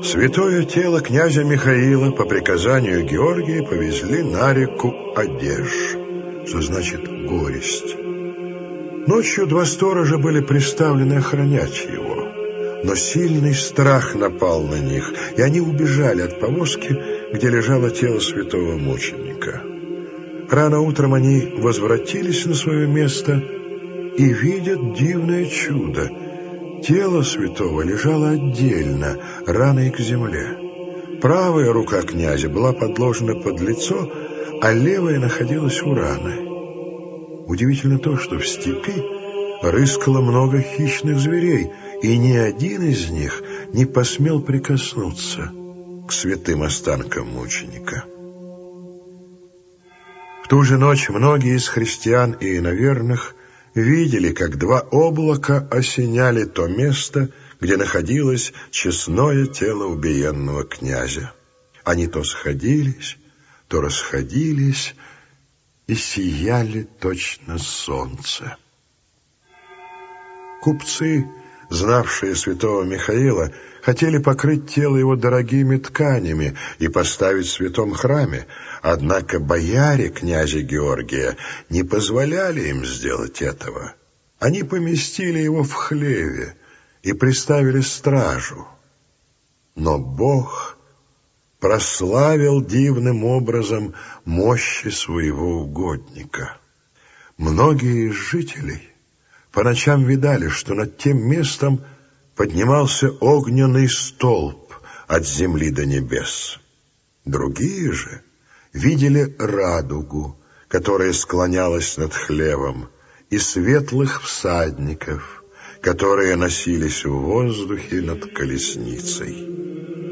Святое тело князя Михаила по приказанию Георгия повезли на реку Одеж, что значит «горесть». Ночью два сторожа были приставлены охранять его, но сильный страх напал на них, и они убежали от повозки, где лежало тело святого мученика. Рано утром они возвратились на свое место и видят дивное чудо. Тело святого лежало отдельно, раной к земле. Правая рука князя была подложена под лицо, а левая находилась у раны. Удивительно то, что в степи рыскало много хищных зверей, и ни один из них не посмел прикоснуться к святым останкам мученика. В ту же ночь многие из христиан и иноверных видели, как два облака осеняли то место, где находилось честное тело убиенного князя. Они то сходились, то расходились и сияли точно солнце. Купцы, знавшие святого Михаила, хотели покрыть тело его дорогими тканями и поставить в святом храме, однако бояре князя Георгия не позволяли им сделать этого. Они поместили его в хлеве и приставили стражу. Но Бог прославил дивным образом мощи своего угодника. Многие из жителей по ночам видали, что над тем местом поднимался огненный столб от земли до небес. Другие же видели радугу, которая склонялась над хлевом, и светлых всадников, которые носились в воздухе над колесницей.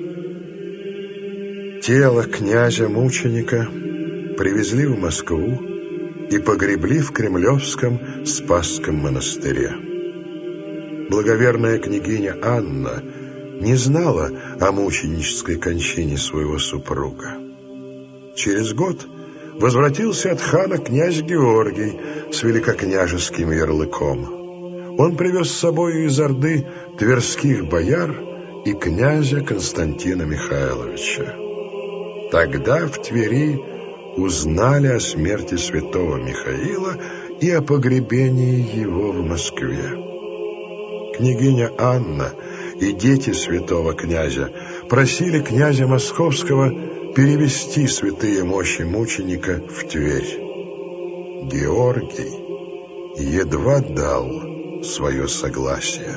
Тело князя-мученика привезли в Москву и погребли в Кремлевском Спасском монастыре. Благоверная княгиня Анна не знала о мученической кончине своего супруга. Через год возвратился от хана князь Георгий с великокняжеским ярлыком. Он привез с собой из Орды тверских бояр и князя Константина Михайловича. Тогда в Твери узнали о смерти святого Михаила и о погребении его в Москве. Княгиня Анна и дети святого князя просили князя Московского перевести святые мощи мученика в Тверь. Георгий едва дал свое согласие.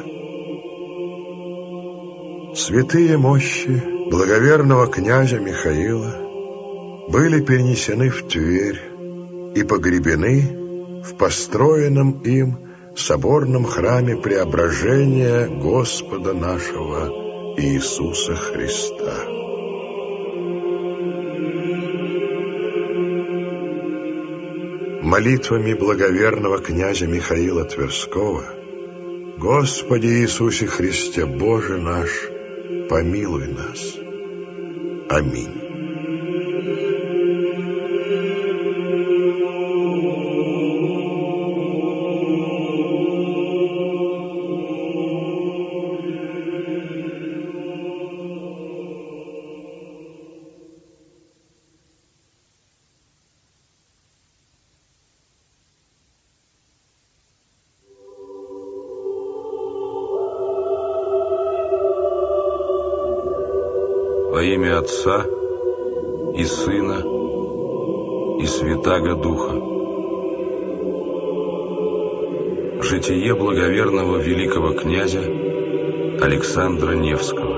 Святые мощи благоверного князя Михаила были перенесены в Тверь и погребены в построенном им соборном храме Преображения Господа нашего Иисуса Христа. Молитвами благоверного князя Михаила Тверского: Господи Иисусе Христе, Боже наш, помилуй нас. Аминь. Во имя Отца и Сына и Святаго Духа. Житие благоверного великого князя Александра Невского.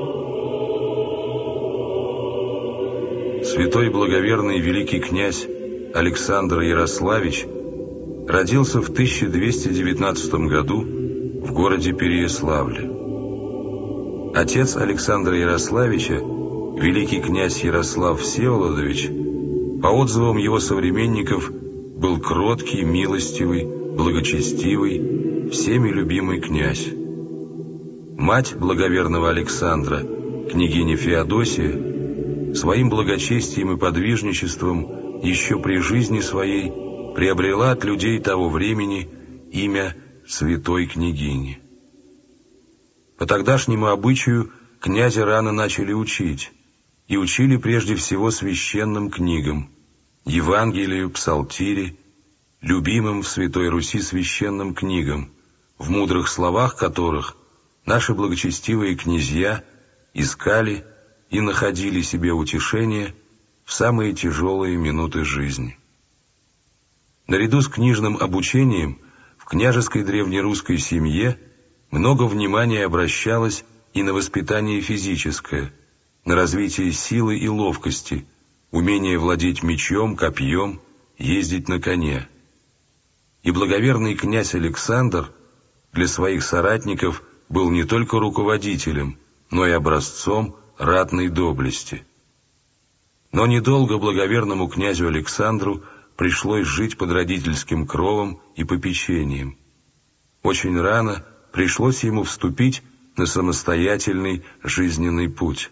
Святой благоверный великий князь Александр Ярославич родился в 1219 году в городе Переяславле. Отец Александра Ярославича, великий князь Ярослав Всеволодович, по отзывам его современников, был кроткий, милостивый, благочестивый, всеми любимый князь. Мать благоверного Александра, княгиня Феодосия, своим благочестием и подвижничеством еще при жизни своей приобрела от людей того времени имя святой княгини. По тогдашнему обычаю князя рано начали учить, и учили прежде всего священным книгам, Евангелию, Псалтире, любимым в Святой Руси священным книгам, в мудрых словах которых наши благочестивые князья искали и находили себе утешение в самые тяжелые минуты жизни. Наряду с книжным обучением в княжеской древнерусской семье много внимания обращалось и на воспитание физическое, на развитие силы и ловкости, умение владеть мечом, копьем, ездить на коне. И благоверный князь Александр для своих соратников был не только руководителем, но и образцом ратной доблести. Но недолго благоверному князю Александру пришлось жить под родительским кровом и попечением. Очень рано пришлось ему вступить на самостоятельный жизненный путь.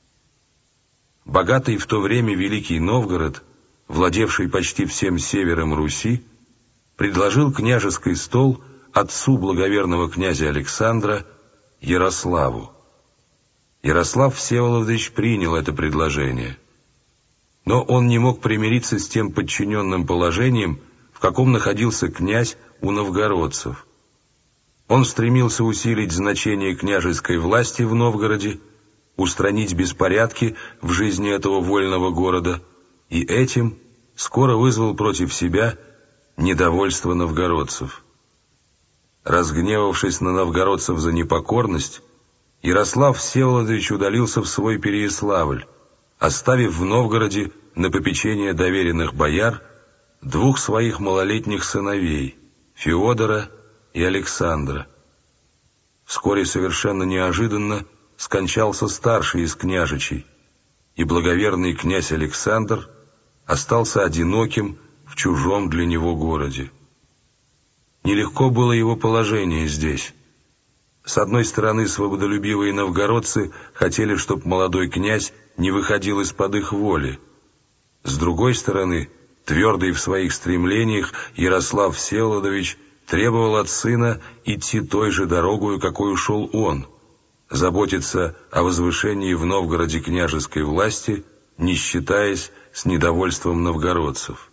Богатый в то время Великий Новгород, владевший почти всем севером Руси, предложил княжеский стол отцу благоверного князя Александра Ярославу. Ярослав Всеволодович принял это предложение, но он не мог примириться с тем подчиненным положением, в каком находился князь у новгородцев. Он стремился усилить значение княжеской власти в Новгороде, устранить беспорядки в жизни этого вольного города, и этим скоро вызвал против себя недовольство новгородцев. Разгневавшись на новгородцев за непокорность, Ярослав Всеволодович удалился в свой Переяславль, оставив в Новгороде на попечение доверенных бояр двух своих малолетних сыновей, Феодора и Александра. Вскоре совершенно неожиданно скончался старший из княжичей, и благоверный князь Александр остался одиноким в чужом для него городе. Нелегко было его положение здесь. С одной стороны, свободолюбивые новгородцы хотели, чтобы молодой князь не выходил из-под их воли. С другой стороны, твердый в своих стремлениях, Ярослав Всеволодович требовал от сына идти той же дорогою, какой ушел он, заботиться о возвышении в Новгороде княжеской власти, не считаясь с недовольством новгородцев.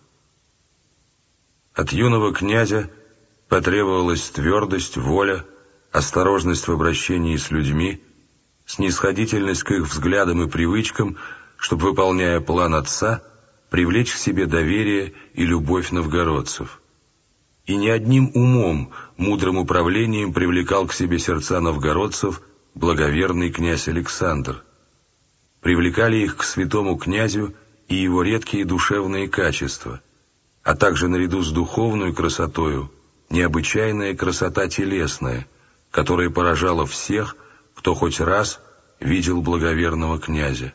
От юного князя потребовалась твердость, воля, осторожность в обращении с людьми, снисходительность к их взглядам и привычкам, чтобы, выполняя план отца, привлечь к себе доверие и любовь новгородцев. И не одним умом, мудрым управлением привлекал к себе сердца новгородцев благоверный князь Александр. Привлекали их к святому князю и его редкие душевные качества, а также наряду с духовной красотою необычайная красота телесная, которая поражала всех, кто хоть раз видел благоверного князя.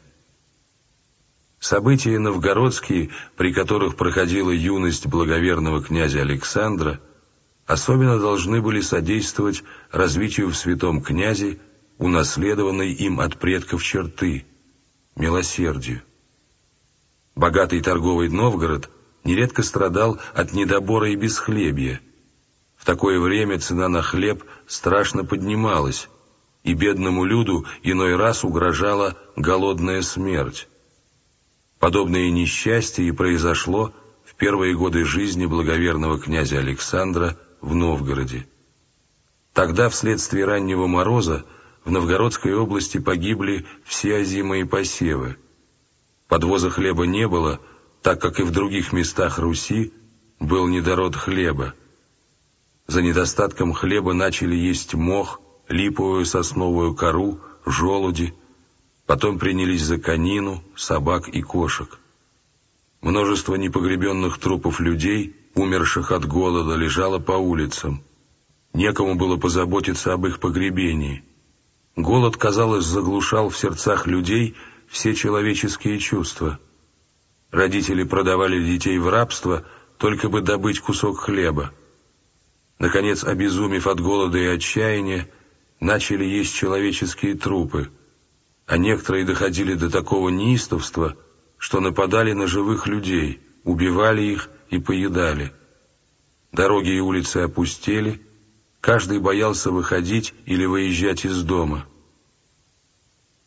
События новгородские, при которых проходила юность благоверного князя Александра, особенно должны были содействовать развитию в святом князе унаследованной им от предков черты – милосердию. Богатый торговый Новгород нередко страдал от недобора и бесхлебья. В такое время цена на хлеб страшно поднималась, и бедному люду иной раз угрожала голодная смерть. Подобное несчастье и произошло в первые годы жизни благоверного князя Александра в Новгороде. Тогда вследствие раннего мороза в Новгородской области погибли все озимые посевы. Подвоза хлеба не было, так как и в других местах Руси был недород хлеба. За недостатком хлеба начали есть мох, липовую сосновую кору, желуди, потом принялись за конину, собак и кошек. Множество непогребенных трупов людей, умерших от голода, лежало по улицам. Некому было позаботиться об их погребении. Голод, казалось, заглушал в сердцах людей все человеческие чувства. Родители продавали детей в рабство, только бы добыть кусок хлеба. Наконец, обезумев от голода и отчаяния, начали есть человеческие трупы, а некоторые доходили до такого неистовства, что нападали на живых людей, убивали их и поедали. Дороги и улицы опустели, каждый боялся выходить или выезжать из дома.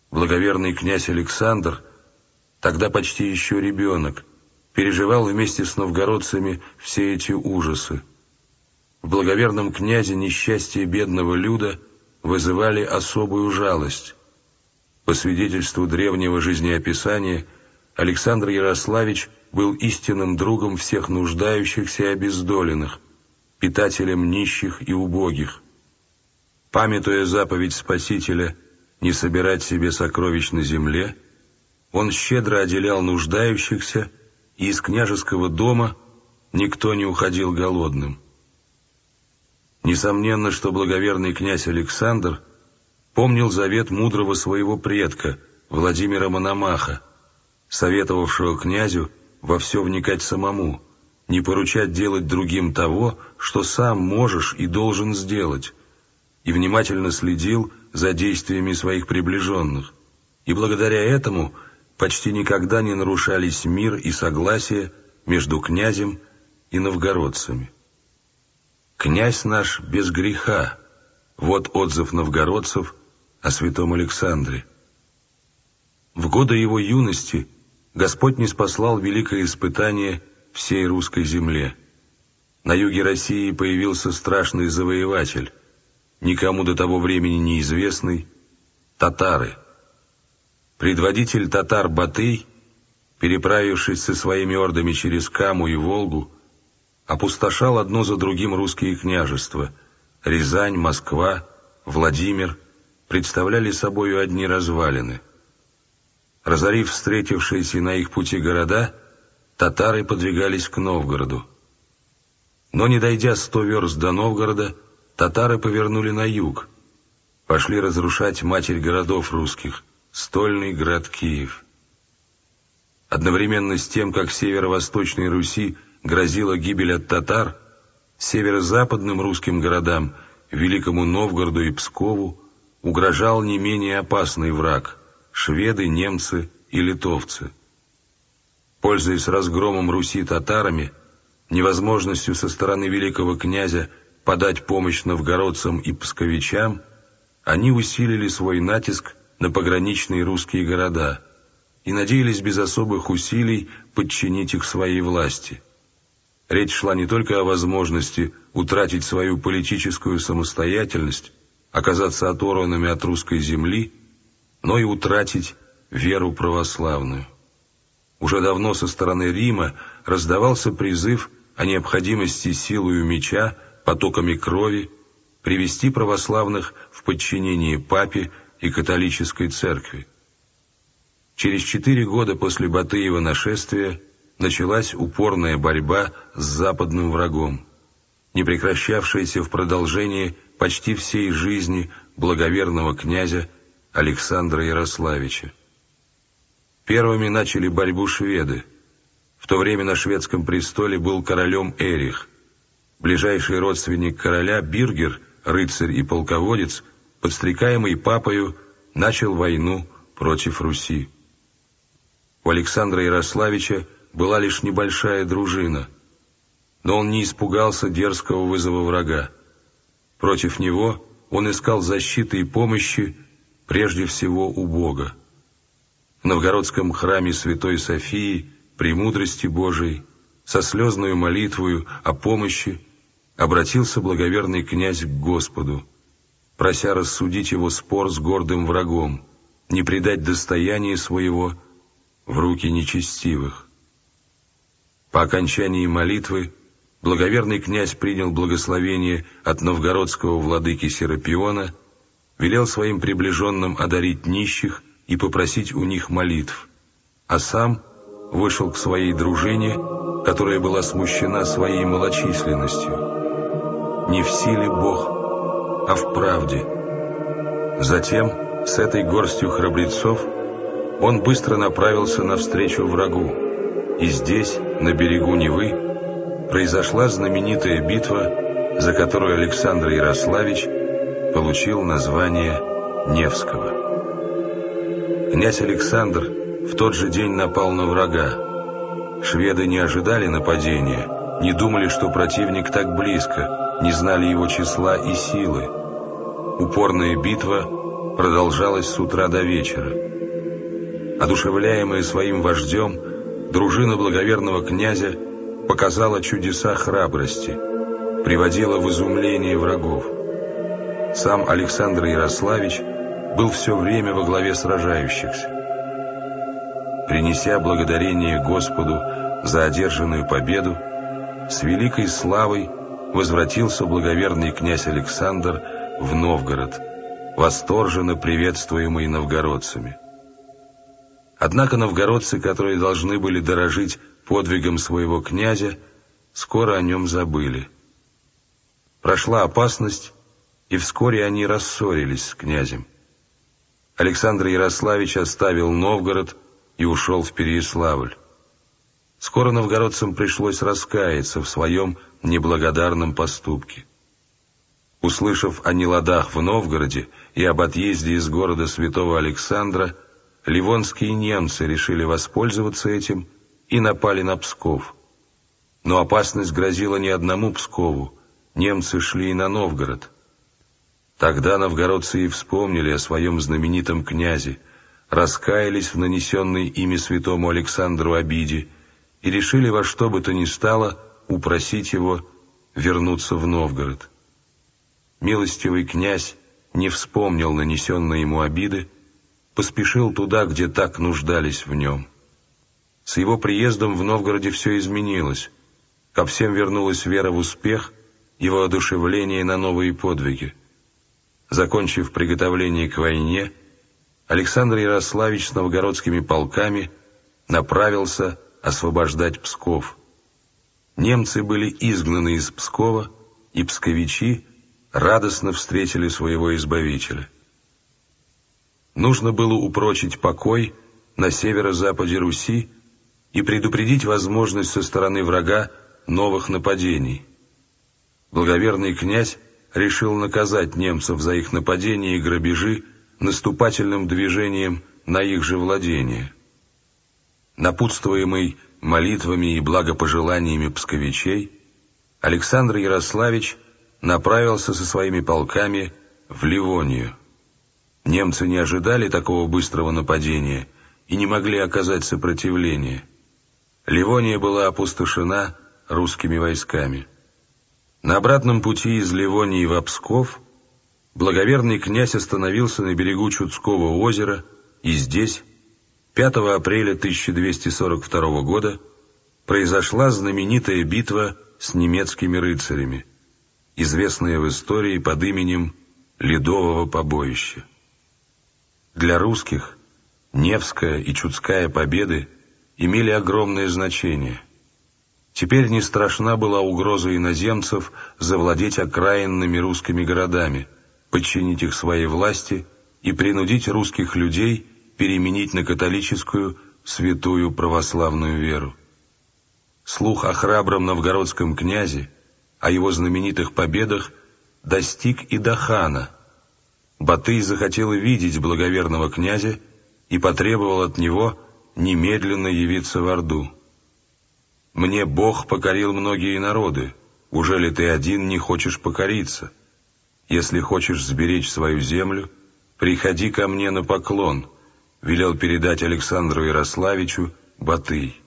Благоверный князь Александр, тогда почти еще ребенок, переживал вместе с новгородцами все эти ужасы. В благоверном князе несчастье бедного люда вызывали особую жалость. По свидетельству древнего жизнеописания, Александр Ярославич был истинным другом всех нуждающихся и обездоленных, питателем нищих и убогих. Памятуя заповедь Спасителя не собирать себе сокровищ на земле, он щедро отделял нуждающихся, и из княжеского дома никто не уходил голодным. Несомненно, что благоверный князь Александр помнил завет мудрого своего предка, Владимира Мономаха, советовавшего князю во все вникать самому, не поручать делать другим того, что сам можешь и должен сделать, и внимательно следил за действиями своих приближенных, и благодаря этому почти никогда не нарушались мир и согласие между князем и новгородцами. «Князь наш без греха» — вот отзыв новгородцев о святом Александре. В годы его юности Господь ниспослал великое испытание всей русской земле. На юге России появился страшный завоеватель, никому до того времени неизвестный — татары. Предводитель татар Батый, переправившись со своими ордами через Каму и Волгу, опустошал одно за другим русские княжества. Рязань, Москва, Владимир представляли собою одни развалины. Разорив встретившиеся на их пути города, татары подвигались к Новгороду. Но не дойдя 100 верст до Новгорода, татары повернули на юг, пошли разрушать матерь городов русских, стольный град Киев. Одновременно с тем, как северо-восточной Руси грозила гибель от татар, северо-западным русским городам, Великому Новгороду и Пскову, угрожал не менее опасный враг — шведы, немцы и литовцы. Пользуясь разгромом Руси татарами, невозможностью со стороны великого князя подать помощь новгородцам и псковичам, они усилили свой натиск на пограничные русские города и надеялись без особых усилий подчинить их своей власти. Речь шла не только о возможности утратить свою политическую самостоятельность, оказаться оторванными от русской земли, но и утратить веру православную. Уже давно со стороны Рима раздавался призыв о необходимости силою меча, потоками крови, привести православных в подчинение папе и католической церкви. Через 4 года после Батыева нашествия началась упорная борьба с западным врагом, не прекращавшаяся в продолжении почти всей жизни благоверного князя Александра Ярославича. Первыми начали борьбу шведы. В то время на шведском престоле был королем Эрих. Ближайший родственник короля Биргер, рыцарь и полководец, подстрекаемый папою, начал войну против Руси. У Александра Ярославича была лишь небольшая дружина, но он не испугался дерзкого вызова врага. Против него он искал защиты и помощи прежде всего у Бога. В новгородском храме Святой Софии, премудрости Божией, со слезною молитвою о помощи обратился благоверный князь к Господу, прося рассудить его спор с гордым врагом, не предать достояние своего в руки нечестивых. По окончании молитвы благоверный князь принял благословение от новгородского владыки Серапиона, велел своим приближенным одарить нищих и попросить у них молитв, а сам вышел к своей дружине, которая была смущена своей малочисленностью. Не в силе Бог, а в правде. Затем, с этой горстью храбрецов, он быстро направился навстречу врагу, и здесь, на берегу Невы, произошла знаменитая битва, за которую Александр Ярославич получил название Невского. Князь Александр в тот же день напал на врага. Шведы не ожидали нападения, не думали, что противник так близко, не знали его числа и силы. Упорная битва продолжалось с утра до вечера. Одушевляемая своим вождем, дружина благоверного князя показала чудеса храбрости, приводила в изумление врагов. Сам Александр Ярославич был все время во главе сражающихся. Принеся благодарение Господу за одержанную победу, с великой славой возвратился благоверный князь Александр в Новгород, восторженно приветствуемый новгородцами. Однако новгородцы, которые должны были дорожить подвигом своего князя, скоро о нем забыли. Прошла опасность, и вскоре они рассорились с князем. Александр Ярославич оставил Новгород и ушел в Переяславль. Скоро новгородцам пришлось раскаяться в своем неблагодарном поступке. Услышав о неладах в Новгороде и об отъезде из города святого Александра, ливонские немцы решили воспользоваться этим и напали на Псков. Но опасность грозила не одному Пскову, немцы шли и на Новгород. Тогда новгородцы и вспомнили о своем знаменитом князе, раскаялись в нанесенной ими святому Александру обиде и решили во что бы то ни стало упросить его вернуться в Новгород. Милостивый князь не вспомнил нанесенной ему обиды, поспешил туда, где так нуждались в нем. С его приездом в Новгороде все изменилось. Ко всем вернулась вера в успех и воодушевление на новые подвиги. Закончив приготовление к войне, Александр Ярославич с новгородскими полками направился освобождать Псков. Немцы были изгнаны из Пскова, и псковичи радостно встретили своего избавителя. Нужно было упрочить покой на северо-западе Руси и предупредить возможность со стороны врага новых нападений. Благоверный князь решил наказать немцев за их нападения и грабежи наступательным движением на их же владения. Напутствуемый молитвами и благопожеланиями псковичей, Александр Ярославич направился со своими полками в Ливонию. Немцы не ожидали такого быстрого нападения и не могли оказать сопротивление. Ливония была опустошена русскими войсками. На обратном пути из Ливонии в Псков благоверный князь остановился на берегу Чудского озера, и здесь 5 апреля 1242 года произошла знаменитая битва с немецкими рыцарями, известная в истории под именем Ледового побоища. Для русских Невская и Чудская победы имели огромное значение. Теперь не страшна была угроза иноземцев завладеть окраинными русскими городами, подчинить их своей власти и принудить русских людей переменить на католическую святую православную веру. Слух о храбром новгородском князе, о его знаменитых победах достиг и до хана. Батый захотел видеть благоверного князя и потребовал от него немедленно явиться в Орду. «Мне Бог покорил многие народы, ужели ты один не хочешь покориться? Если хочешь сберечь свою землю, приходи ко мне на поклон», велел передать Александру Ярославичу Батый.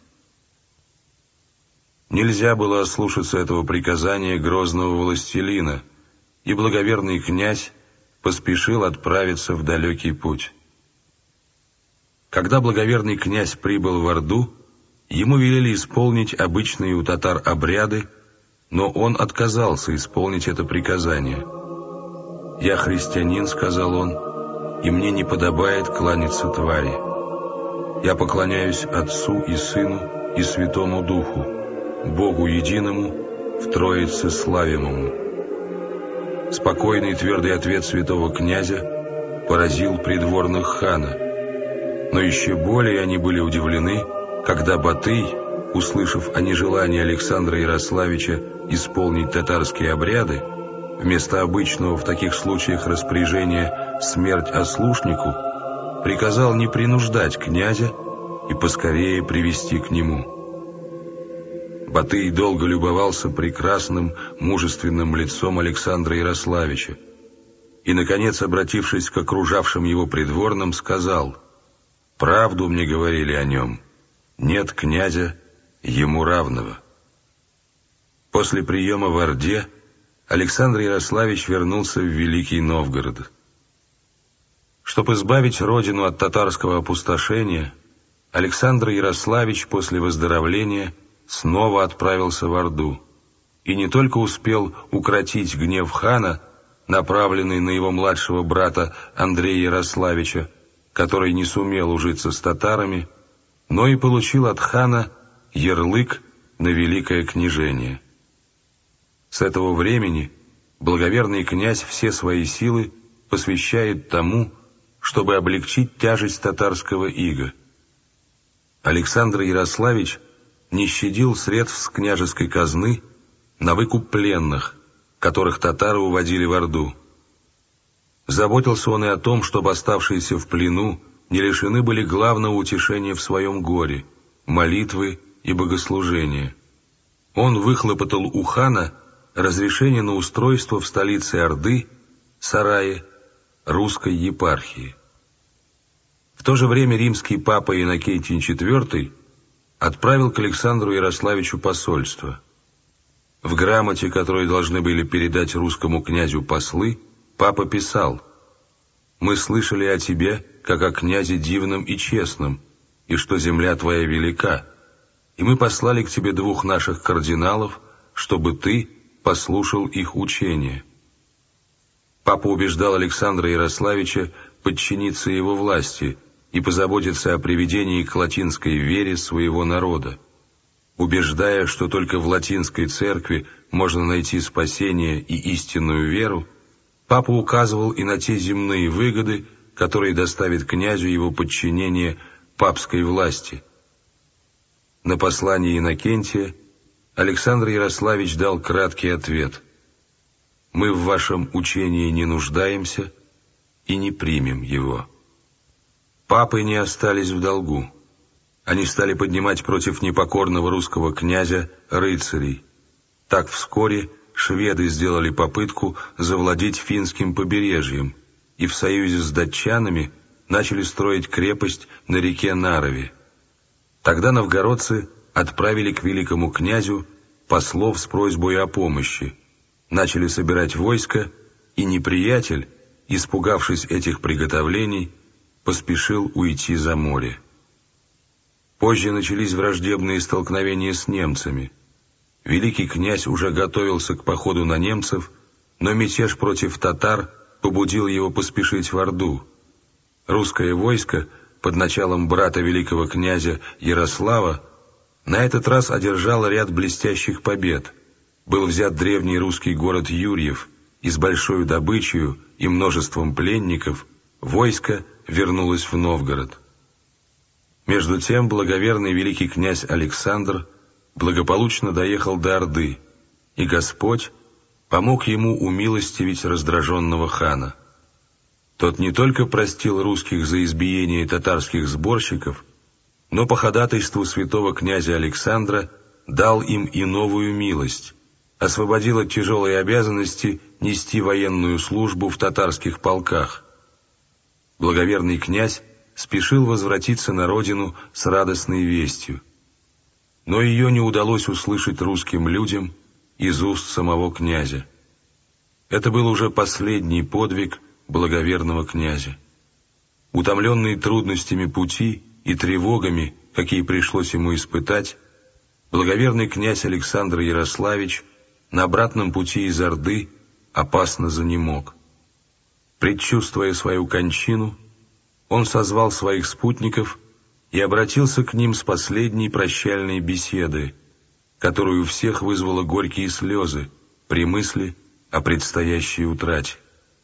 Нельзя было ослушаться этого приказания грозного властелина, и благоверный князь поспешил отправиться в далекий путь. Когда благоверный князь прибыл в Орду, ему велели исполнить обычные у татар обряды, но он отказался исполнить это приказание. «Я христианин», — сказал он, — «и мне не подобает кланяться твари. Я поклоняюсь Отцу и Сыну и Святому Духу, Богу единому, в Троице славимому». Спокойный и твердый ответ святого князя поразил придворных хана, но еще более они были удивлены, когда Батый, услышав о нежелании Александра Ярославича исполнить татарские обряды, вместо обычного в таких случаях распоряжения «смерть ослушнику», приказал не принуждать князя и поскорее привести к нему. Батый долго любовался прекрасным, мужественным лицом Александра Ярославича. и, наконец, обратившись к окружавшим его придворным, сказал: «Правду мне говорили о нем, нет князя ему равного». После приема в Орде Александр Ярославич вернулся в Великий Новгород. Чтобы избавить родину от татарского опустошения, Александр Ярославич после выздоровления снова отправился в Орду и не только успел укротить гнев хана, направленный на его младшего брата Андрея Ярославича, который не сумел ужиться с татарами, но и получил от хана ярлык на великое княжение. С этого времени благоверный князь все свои силы посвящает тому, чтобы облегчить тяжесть татарского ига. Александр Ярославич не щадил средств с княжеской казны на выкуп пленных, которых татары уводили в Орду. Заботился он и о том, чтобы оставшиеся в плену не лишены были главного утешения в своем горе — молитвы и богослужения. Он выхлопотал у хана разрешение на устройство в столице Орды, Сарае, русской епархии. В то же время римский папа Иннокентий IV отправил к Александру Ярославичу посольство. В грамоте, которую должны были передать русскому князю послы, папа писал: «Мы слышали о тебе, как о князе дивном и честном, и что земля твоя велика, и мы послали к тебе 2 наших кардиналов, чтобы ты послушал их учение». Папа убеждал Александра Ярославича подчиниться его власти и позаботиться о приведении к латинской вере своего народа. Убеждая, что только в латинской церкви можно найти спасение и истинную веру, папа указывал и на те земные выгоды, которые доставит князю его подчинение папской власти. На послание Иннокентия Александр Ярославич дал краткий ответ: «Мы в вашем учении не нуждаемся и не примем его». Папы не остались в долгу. Они стали поднимать против непокорного русского князя рыцарей. Так вскоре шведы сделали попытку завладеть финским побережьем и в союзе с датчанами начали строить крепость на реке Нарове. Тогда новгородцы отправили к великому князю послов с просьбой о помощи, начали собирать войско, и неприятель, испугавшись этих приготовлений, поспешил уйти за море. Позже начались враждебные столкновения с немцами. Великий князь уже готовился к походу на немцев, но мятеж против татар побудил его поспешить в Орду. Русское войско под началом брата великого князя Ярослава на этот раз одержало ряд блестящих побед. Был взят древний русский город Юрьев, и с большой добычей и множеством пленников войско вернулось в Новгород. Между тем благоверный великий князь Александр благополучно доехал до Орды, и Господь помог ему умилостивить раздраженного хана. Тот не только простил русских за избиение татарских сборщиков, но по ходатайству святого князя Александра дал им и новую милость, освободил от тяжелой обязанности нести военную службу в татарских полках. Благоверный князь спешил возвратиться на родину с радостной вестью, но ее не удалось услышать русским людям из уст самого князя. Это был уже последний подвиг благоверного князя. Утомленный трудностями пути и тревогами, какие пришлось ему испытать, благоверный князь Александр Ярославич на обратном пути из Орды опасно занемог. Предчувствуя свою кончину, он созвал своих спутников и обратился к ним с последней прощальной беседой, которую у всех вызвала горькие слезы при мысли о предстоящей утрате.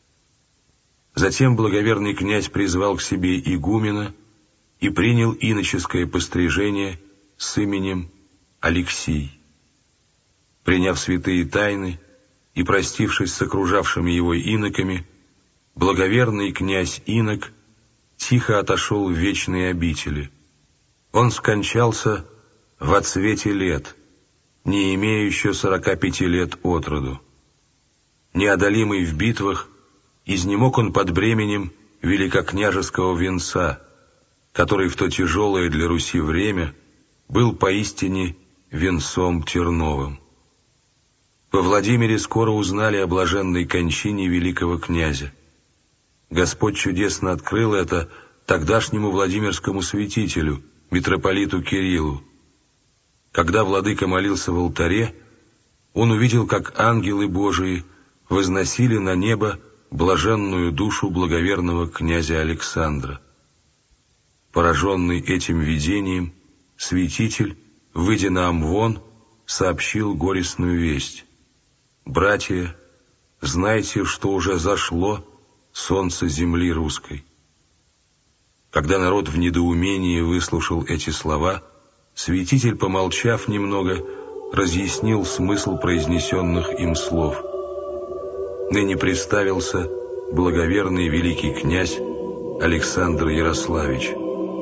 Затем благоверный князь призвал к себе игумена и принял иноческое пострижение с именем Алексий. Приняв святые тайны и простившись с окружавшими его иноками, благоверный князь инок тихо отошел в вечные обители. Он скончался в отсвете лет, не имея еще 45 лет от роду. Неодолимый в битвах, изнемог он под бременем великокняжеского венца, который в то тяжелое для Руси время был поистине венцом терновым. Во Владимире скоро узнали о блаженной кончине великого князя. Господь чудесно открыл это тогдашнему владимирскому святителю, митрополиту Кириллу. Когда владыка молился в алтаре, он увидел, как ангелы Божии возносили на небо блаженную душу благоверного князя Александра. Пораженный этим видением, святитель, выйдя на амвон, сообщил горестную весть: «Братья, знайте, что уже зашло солнце земли русской». Когда народ в недоумении выслушал эти слова, святитель, помолчав немного, разъяснил смысл произнесенных им слов. Ныне представился благоверный великий князь Александр Ярославич.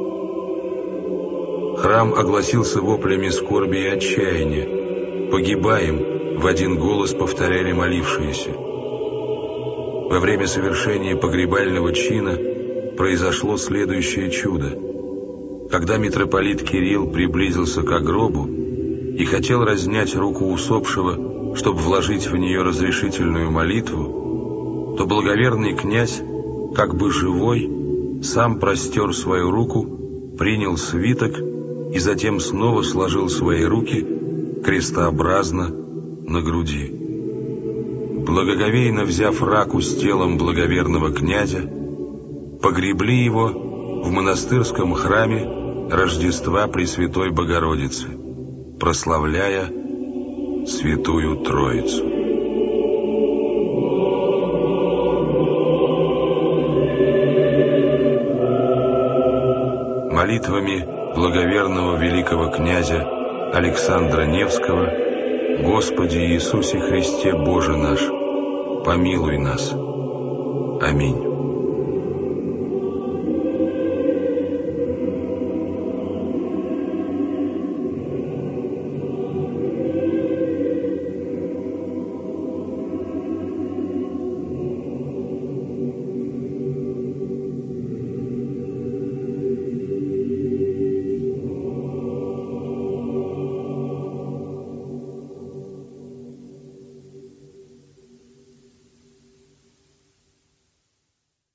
Храм огласился воплями скорби и отчаяния. «Погибаем!» — в один голос повторяли молившиеся. Во время совершения погребального чина произошло следующее чудо. Когда митрополит Кирилл приблизился к гробу и хотел разнять руку усопшего, чтобы вложить в нее разрешительную молитву, то благоверный князь, как бы живой, сам простер свою руку, принял свиток и затем снова сложил свои руки крестообразно на груди. Благоговейно взяв раку с телом благоверного князя, погребли его в монастырском храме Рождества Пресвятой Богородицы, прославляя Святую Троицу. Молитвами благоверного великого князя Александра Невского: Господи Иисусе Христе Боже наш, помилуй нас. Аминь.